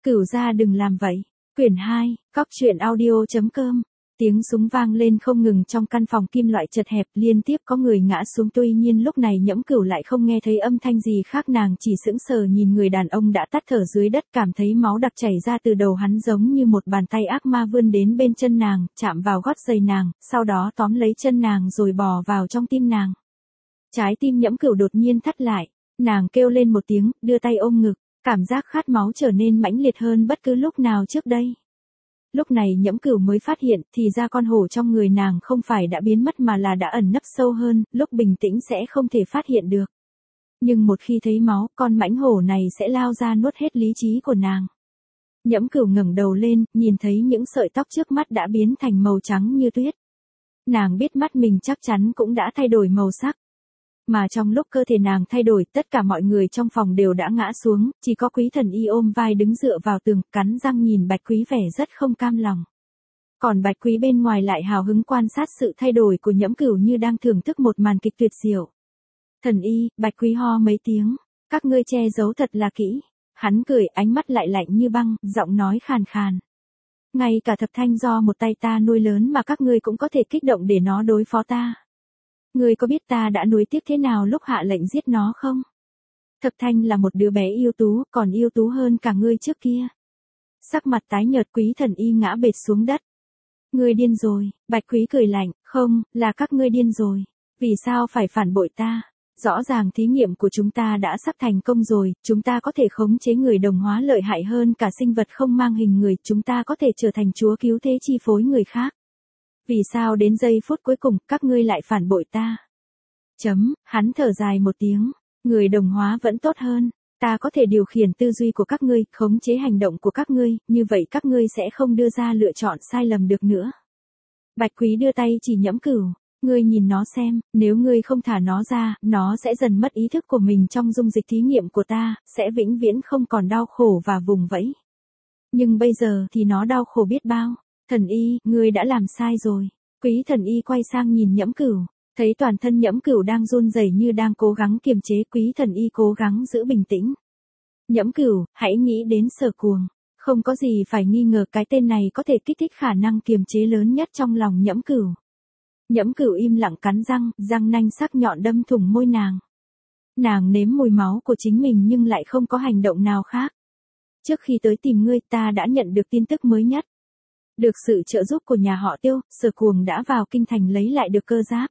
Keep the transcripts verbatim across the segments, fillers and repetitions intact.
Cửu gia đừng làm vậy. Quyển hai, Cóc truyện audio chấm com. Tiếng súng vang lên không ngừng trong căn phòng kim loại chật hẹp, liên tiếp có người ngã xuống, tuy nhiên lúc này Nhẫm Cửu lại không nghe thấy âm thanh gì khác, nàng chỉ sững sờ nhìn người đàn ông đã tắt thở dưới đất, cảm thấy máu đặc chảy ra từ đầu hắn giống như một bàn tay ác ma vươn đến bên chân nàng, chạm vào gót giày nàng, sau đó tóm lấy chân nàng rồi bò vào trong tim nàng. Trái tim Nhẫm Cửu đột nhiên thắt lại, nàng kêu lên một tiếng, đưa tay ôm ngực, cảm giác khát máu trở nên mãnh liệt hơn bất cứ lúc nào trước đây. Lúc này Nhẫm Cửu mới phát hiện, thì ra con hổ trong người nàng không phải đã biến mất mà là đã ẩn nấp sâu hơn, lúc bình tĩnh sẽ không thể phát hiện được. Nhưng một khi thấy máu, con mãnh hổ này sẽ lao ra nuốt hết lý trí của nàng. Nhẫm Cửu ngẩng đầu lên, nhìn thấy những sợi tóc trước mắt đã biến thành màu trắng như tuyết. Nàng biết mắt mình chắc chắn cũng đã thay đổi màu sắc. Mà trong lúc cơ thể nàng thay đổi, tất cả mọi người trong phòng đều đã ngã xuống, chỉ có Quý Thần Y ôm vai đứng dựa vào tường, cắn răng nhìn Bạch Quý vẻ rất không cam lòng. Còn Bạch Quý bên ngoài lại hào hứng quan sát sự thay đổi của Nhẫm Cửu như đang thưởng thức một màn kịch tuyệt diệu. Thần Y, Bạch Quý ho mấy tiếng, các ngươi che giấu thật là kỹ. Hắn cười, ánh mắt lại lạnh như băng, giọng nói khàn khàn. Ngay cả Thập Thanh do một tay ta nuôi lớn mà các ngươi cũng có thể kích động để nó đối phó ta. Ngươi có biết ta đã nuối tiếc thế nào lúc hạ lệnh giết nó không? Thập Thanh là một đứa bé ưu tú, còn ưu tú hơn cả ngươi trước kia. Sắc mặt tái nhợt, Quý Thần Y ngã bệt xuống đất. Ngươi điên rồi, Bạch Quý cười lạnh, không, là các ngươi điên rồi. Vì sao phải phản bội ta? Rõ ràng thí nghiệm của chúng ta đã sắp thành công rồi, chúng ta có thể khống chế người đồng hóa lợi hại hơn cả sinh vật không mang hình người, chúng ta có thể trở thành chúa cứu thế chi phối người khác. Vì sao đến giây phút cuối cùng, các ngươi lại phản bội ta? Chấm, hắn thở dài một tiếng, người đồng hóa vẫn tốt hơn, ta có thể điều khiển tư duy của các ngươi, khống chế hành động của các ngươi, như vậy các ngươi sẽ không đưa ra lựa chọn sai lầm được nữa. Bạch Quý đưa tay chỉ Nhẫm Cửu, ngươi nhìn nó xem, nếu ngươi không thả nó ra, nó sẽ dần mất ý thức của mình trong dung dịch thí nghiệm của ta, sẽ vĩnh viễn không còn đau khổ và vùng vẫy. Nhưng bây giờ thì nó đau khổ biết bao. Thần Y, ngươi đã làm sai rồi. Quý Thần Y quay sang nhìn Nhẫm Cửu, thấy toàn thân Nhẫm Cửu đang run rẩy như đang cố gắng kiềm chế, Quý Thần Y cố gắng giữ bình tĩnh. Nhẫm Cửu, hãy nghĩ đến Sở Cuồng, không có gì phải nghi ngờ cái tên này có thể kích thích khả năng kiềm chế lớn nhất trong lòng Nhẫm Cửu. Nhẫm Cửu im lặng cắn răng, răng nanh sắc nhọn đâm thủng môi nàng. Nàng nếm mùi máu của chính mình nhưng lại không có hành động nào khác. Trước khi tới tìm ngươi, ta đã nhận được tin tức mới nhất. Được sự trợ giúp của nhà họ Tiêu, Sở Cuồng đã vào kinh thành lấy lại được cơ giáp.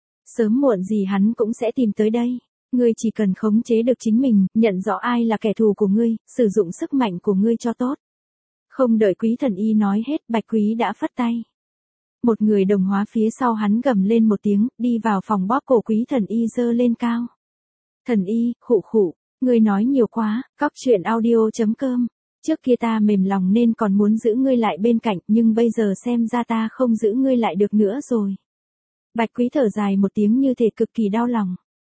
Sớm muộn gì hắn cũng sẽ tìm tới đây. Ngươi chỉ cần khống chế được chính mình, nhận rõ ai là kẻ thù của ngươi, sử dụng sức mạnh của ngươi cho tốt. Không đợi Quý Thần Y nói hết, Bạch Quý đã phất tay. Một người đồng hóa phía sau hắn gầm lên một tiếng, đi vào phòng bóp cổ Quý Thần Y giơ lên cao. Thần Y, khụ khụ, ngươi nói nhiều quá, cóc truyện audio chấm com. Trước kia ta mềm lòng nên còn muốn giữ ngươi lại bên cạnh, nhưng bây giờ xem ra ta không giữ ngươi lại được nữa rồi. Bạch Quý thở dài một tiếng như thể cực kỳ đau lòng.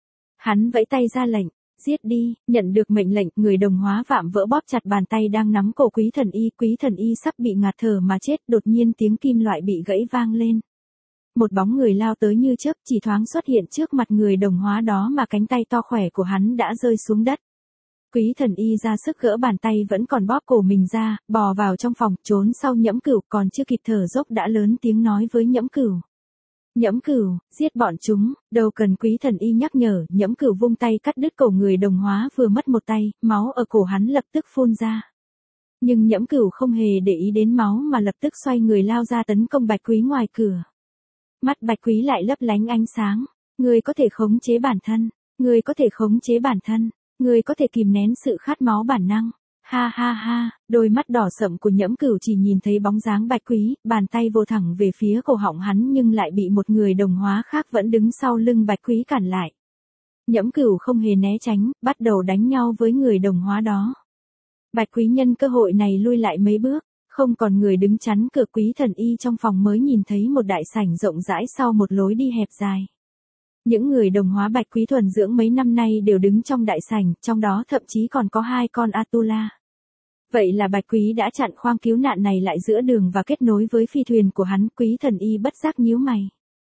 Hắn vẫy tay ra lệnh, giết đi, nhận được mệnh lệnh, người đồng hóa vạm vỡ bóp chặt bàn tay đang nắm cổ Quý Thần Y, Quý Thần Y sắp bị ngạt thở mà chết, đột nhiên tiếng kim loại bị gãy vang lên. Một bóng người lao tới như chớp, chỉ thoáng xuất hiện trước mặt người đồng hóa đó mà cánh tay to khỏe của hắn đã rơi xuống đất. Quý Thần Y ra sức gỡ bàn tay vẫn còn bóp cổ mình ra, bò vào trong phòng, trốn sau Nhẫm Cửu, còn chưa kịp thở dốc đã lớn tiếng nói với Nhẫm Cửu. Nhẫm Cửu, giết bọn chúng, đâu cần Quý Thần Y nhắc nhở, Nhẫm Cửu vung tay cắt đứt cổ người đồng hóa vừa mất một tay, máu ở cổ hắn lập tức phun ra. Nhưng Nhẫm Cửu không hề để ý đến máu mà lập tức xoay người lao ra tấn công Bạch Quý ngoài cửa. Mắt Bạch Quý lại lấp lánh ánh sáng, ngươi có thể khống chế bản thân, ngươi có thể khống chế bản thân. Ngươi có thể kìm nén sự khát máu bản năng. Ha ha ha, đôi mắt đỏ sậm của Nhẫm Cửu chỉ nhìn thấy bóng dáng Bạch Quý, bàn tay vô thẳng về phía cổ họng hắn nhưng lại bị một người đồng hóa khác vẫn đứng sau lưng Bạch Quý cản lại. Nhẫm Cửu không hề né tránh, bắt đầu đánh nhau với người đồng hóa đó. Bạch Quý nhân cơ hội này lui lại mấy bước, không còn người đứng chắn cửa. Quý Thần Y trong phòng mới nhìn thấy một đại sảnh rộng rãi sau một lối đi hẹp dài. Những người đồng hóa Bạch Quý thuần dưỡng mấy năm nay đều đứng trong đại sảnh, trong đó thậm chí còn có hai con Atula. Vậy là Bạch Quý đã chặn khoang cứu nạn này lại giữa đường và kết nối với phi thuyền của hắn. Quý Thần Y bất giác nhíu mày.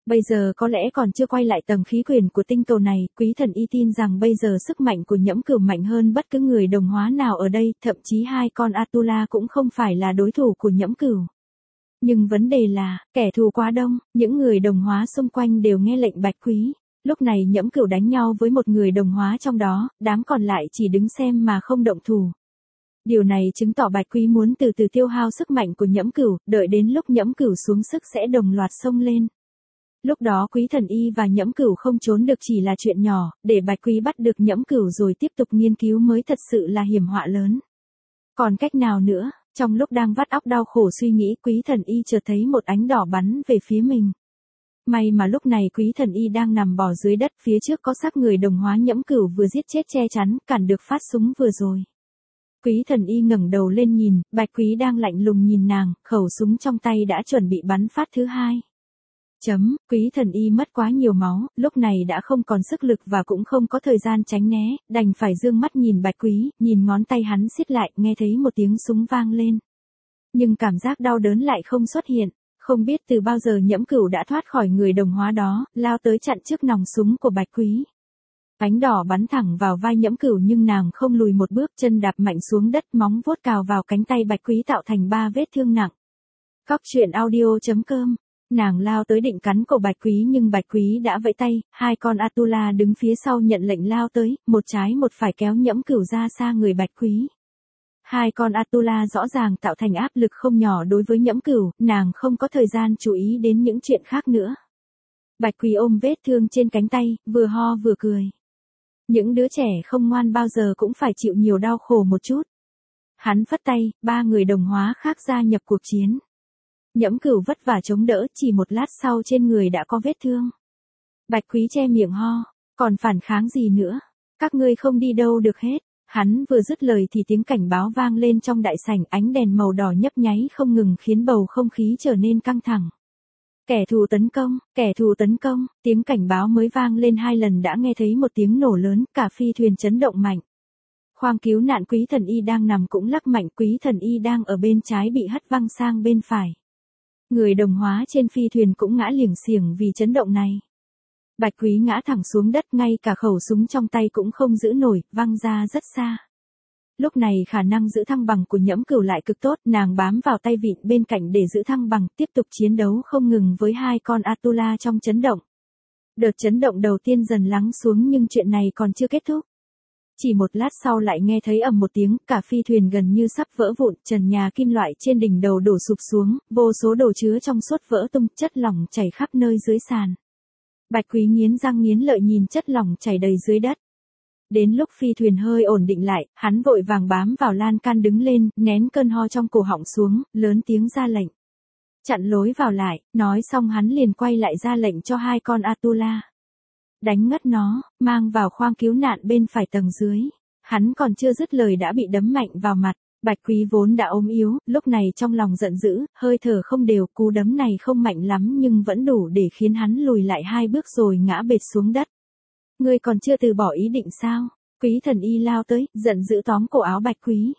Bây giờ có lẽ còn chưa quay lại tầng khí quyển của tinh cầu này, Quý Thần Y tin rằng bây giờ sức mạnh của Nhẫm Cửu mạnh hơn bất cứ người đồng hóa nào ở đây, thậm chí hai con Atula cũng không phải là đối thủ của Nhẫm Cửu. Nhưng vấn đề là, kẻ thù quá đông, những người đồng hóa xung quanh đều nghe lệnh Bạch Quý. Lúc này Nhẫm Cửu đánh nhau với một người đồng hóa trong đó, đám còn lại chỉ đứng xem mà không động thủ. Điều này chứng tỏ Bạch Quý muốn từ từ tiêu hao sức mạnh của Nhẫm Cửu, đợi đến lúc Nhẫm Cửu xuống sức sẽ đồng loạt xông lên. Lúc đó Quý Thần Y và Nhẫm Cửu không trốn được chỉ là chuyện nhỏ, để Bạch Quý bắt được Nhẫm Cửu rồi tiếp tục nghiên cứu mới thật sự là hiểm họa lớn. Còn cách nào nữa, trong lúc đang vắt óc đau khổ suy nghĩ, Quý Thần Y chợt thấy một ánh đỏ bắn về phía mình. May mà lúc này Quý Thần Y đang nằm bò dưới đất, phía trước có xác người đồng hóa Nhẫm Cửu vừa giết chết che chắn, cản được phát súng vừa rồi. Quý Thần Y ngẩng đầu lên nhìn, Bạch Quý đang lạnh lùng nhìn nàng, khẩu súng trong tay đã chuẩn bị bắn phát thứ hai. Chấm, Quý Thần Y mất quá nhiều máu, lúc này đã không còn sức lực và cũng không có thời gian tránh né, đành phải dương mắt nhìn Bạch Quý, nhìn ngón tay hắn siết lại, nghe thấy một tiếng súng vang lên. Nhưng cảm giác đau đớn lại không xuất hiện, không biết từ bao giờ Nhẫm Cửu đã thoát khỏi người đồng hóa đó, lao tới chặn trước nòng súng của Bạch Quý. Ánh đỏ bắn thẳng vào vai Nhẫm Cửu nhưng nàng không lùi một bước, chân đạp mạnh xuống đất, móng vuốt cào vào cánh tay Bạch Quý tạo thành ba vết thương nặng. Cóc truyện audio chấm com. Nàng lao tới định cắn cổ Bạch Quý nhưng Bạch Quý đã vẫy tay, hai con Atula đứng phía sau nhận lệnh lao tới, một trái một phải kéo Nhẫm Cửu ra xa người Bạch Quý. Hai con Atula rõ ràng tạo thành áp lực không nhỏ đối với Nhẫm Cửu, nàng không có thời gian chú ý đến những chuyện khác nữa. Bạch Quý ôm vết thương trên cánh tay, vừa ho vừa cười. Những đứa trẻ không ngoan bao giờ cũng phải chịu nhiều đau khổ một chút. Hắn phất tay, ba người đồng hóa khác gia nhập cuộc chiến. Nhẫm Cửu vất vả chống đỡ, chỉ một lát sau trên người đã có vết thương. Bạch Quý che miệng ho, còn phản kháng gì nữa? Các ngươi không đi đâu được hết. Hắn vừa dứt lời thì tiếng cảnh báo vang lên trong đại sảnh, ánh đèn màu đỏ nhấp nháy không ngừng khiến bầu không khí trở nên căng thẳng. Kẻ thù tấn công, kẻ thù tấn công, tiếng cảnh báo mới vang lên hai lần đã nghe thấy một tiếng nổ lớn, cả phi thuyền chấn động mạnh. Khoang cứu nạn Quý Thần Y đang nằm cũng lắc mạnh, Quý Thần Y đang ở bên trái bị hất văng sang bên phải. Người đồng hóa trên phi thuyền cũng ngã liềng xiềng vì chấn động này. Bạch Quý ngã thẳng xuống đất, ngay cả khẩu súng trong tay cũng không giữ nổi, văng ra rất xa. Lúc này khả năng giữ thăng bằng của Nhẫm Cửu lại cực tốt, nàng bám vào tay vịn bên cạnh để giữ thăng bằng, tiếp tục chiến đấu không ngừng với hai con Atula trong chấn động. Đợt chấn động đầu tiên dần lắng xuống nhưng chuyện này còn chưa kết thúc. Chỉ một lát sau lại nghe thấy ầm một tiếng, cả phi thuyền gần như sắp vỡ vụn, trần nhà kim loại trên đỉnh đầu đổ sụp xuống, vô số đồ chứa trong suốt vỡ tung, chất lỏng chảy khắp nơi dưới sàn. Bạch Quý nghiến răng nghiến lợi nhìn chất lỏng chảy đầy dưới đất. Đến lúc phi thuyền hơi ổn định lại, hắn vội vàng bám vào lan can đứng lên, nén cơn ho trong cổ họng xuống, lớn tiếng ra lệnh. Chặn lối vào lại, nói xong hắn liền quay lại ra lệnh cho hai con Atula. Đánh ngất nó, mang vào khoang cứu nạn bên phải tầng dưới. Hắn còn chưa dứt lời đã bị đấm mạnh vào mặt. Bạch Quý vốn đã ốm yếu, lúc này trong lòng giận dữ, hơi thở không đều, cú đấm này không mạnh lắm nhưng vẫn đủ để khiến hắn lùi lại hai bước rồi ngã bệt xuống đất. Ngươi còn chưa từ bỏ ý định sao? Quý Thần Y lao tới, giận dữ tóm cổ áo Bạch Quý.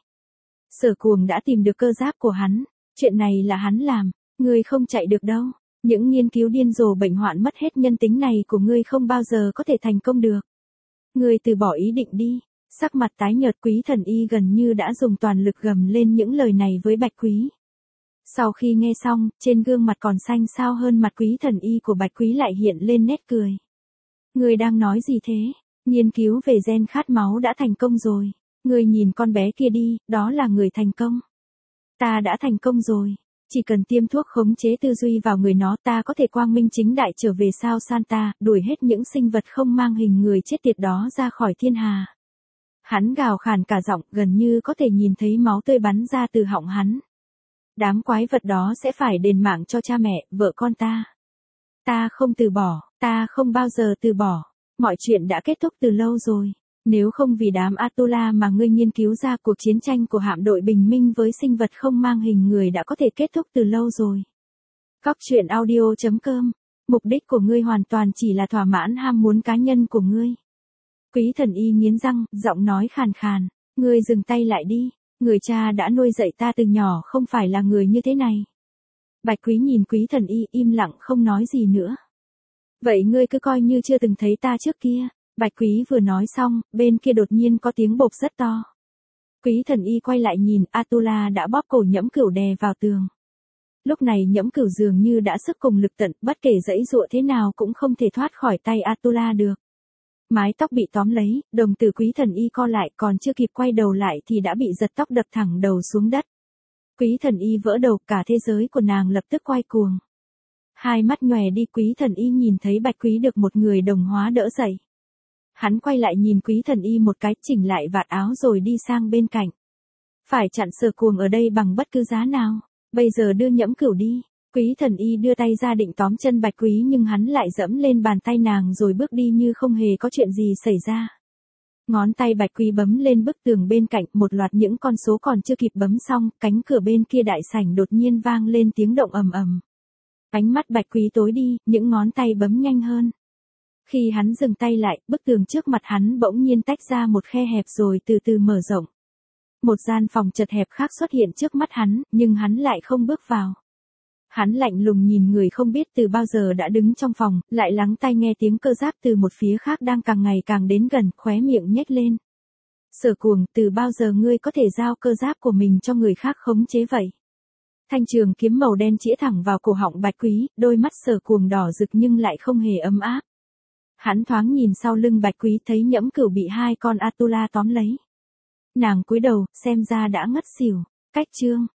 Sở Cuồng đã tìm được cơ giáp của hắn, chuyện này là hắn làm, ngươi không chạy được đâu. Những nghiên cứu điên rồ bệnh hoạn mất hết nhân tính này của ngươi không bao giờ có thể thành công được. Ngươi từ bỏ ý định đi. Sắc mặt tái nhợt Quý Thần Y gần như đã dùng toàn lực gầm lên những lời này với Bạch Quý. Sau khi nghe xong, trên gương mặt còn xanh xao hơn mặt Quý Thần Y của Bạch Quý lại hiện lên nét cười. Ngươi đang nói gì thế? Nghiên cứu về gen khát máu đã thành công rồi. Ngươi nhìn con bé kia đi, đó là người thành công. Ta đã thành công rồi. Chỉ cần tiêm thuốc khống chế tư duy vào người nó, ta có thể quang minh chính đại trở về sao Santa, đuổi hết những sinh vật không mang hình người chết tiệt đó ra khỏi thiên hà. Hắn gào khàn cả giọng, gần như có thể nhìn thấy máu tươi bắn ra từ họng hắn. Đám quái vật đó sẽ phải đền mạng cho cha mẹ, vợ con ta. Ta không từ bỏ, ta không bao giờ từ bỏ. Mọi chuyện đã kết thúc từ lâu rồi. Nếu không vì đám Atula mà ngươi nghiên cứu ra, cuộc chiến tranh của hạm đội bình minh với sinh vật không mang hình người đã có thể kết thúc từ lâu rồi. Cóc truyện audio chấm com. Mục đích của ngươi hoàn toàn chỉ là thỏa mãn ham muốn cá nhân của ngươi. Quý Thần Y nghiến răng, giọng nói khàn khàn. Ngươi dừng tay lại đi. Người cha đã nuôi dạy ta từ nhỏ không phải là người như thế này. Bạch Quý nhìn Quý Thần Y im lặng không nói gì nữa. Vậy ngươi cứ coi như chưa từng thấy ta trước kia. Bạch Quý vừa nói xong, bên kia đột nhiên có tiếng bộp rất to. Quý Thần Y quay lại nhìn, Atula đã bóp cổ Nhẫm Cửu đè vào tường. Lúc này Nhẫm Cửu dường như đã sức cùng lực tận, bất kể giãy giụa thế nào cũng không thể thoát khỏi tay Atula được. Mái tóc bị tóm lấy, đồng tử Quý Thần Y co lại, còn chưa kịp quay đầu lại thì đã bị giật tóc đập thẳng đầu xuống đất. Quý Thần Y vỡ đầu, cả thế giới của nàng lập tức quay cuồng. Hai mắt nhòe đi, Quý Thần Y nhìn thấy Bạch Quý được một người đồng hóa đỡ dậy. Hắn quay lại nhìn Quý Thần Y một cái, chỉnh lại vạt áo rồi đi sang bên cạnh. Phải chặn Sở Cuồng ở đây bằng bất cứ giá nào, bây giờ đưa Nhẫm Cửu đi. Quý Thần Y đưa tay ra định tóm chân Bạch Quý nhưng hắn lại dẫm lên bàn tay nàng rồi bước đi như không hề có chuyện gì xảy ra. Ngón tay Bạch Quý bấm lên bức tường bên cạnh, một loạt những con số còn chưa kịp bấm xong, cánh cửa bên kia đại sảnh đột nhiên vang lên tiếng động ầm ầm. Ánh mắt Bạch Quý tối đi, những ngón tay bấm nhanh hơn. Khi hắn dừng tay lại, bức tường trước mặt hắn bỗng nhiên tách ra một khe hẹp rồi từ từ mở rộng. Một gian phòng chật hẹp khác xuất hiện trước mắt hắn, nhưng hắn lại không bước vào. Hắn lạnh lùng nhìn người không biết từ bao giờ đã đứng trong phòng, lại lắng tai nghe tiếng cơ giáp từ một phía khác đang càng ngày càng đến gần, khóe miệng nhếch lên. Sở Cuồng, từ bao giờ ngươi có thể giao cơ giáp của mình cho người khác khống chế vậy? Thanh trường kiếm màu đen chĩa thẳng vào cổ họng Bạch Quý, đôi mắt Sở Cuồng đỏ rực nhưng lại không hề ấm áp. Hắn thoáng nhìn sau lưng Bạch Quý thấy Nhẫm Cửu bị hai con Atula tóm lấy. Nàng cúi đầu, xem ra đã ngất xỉu. Cách chương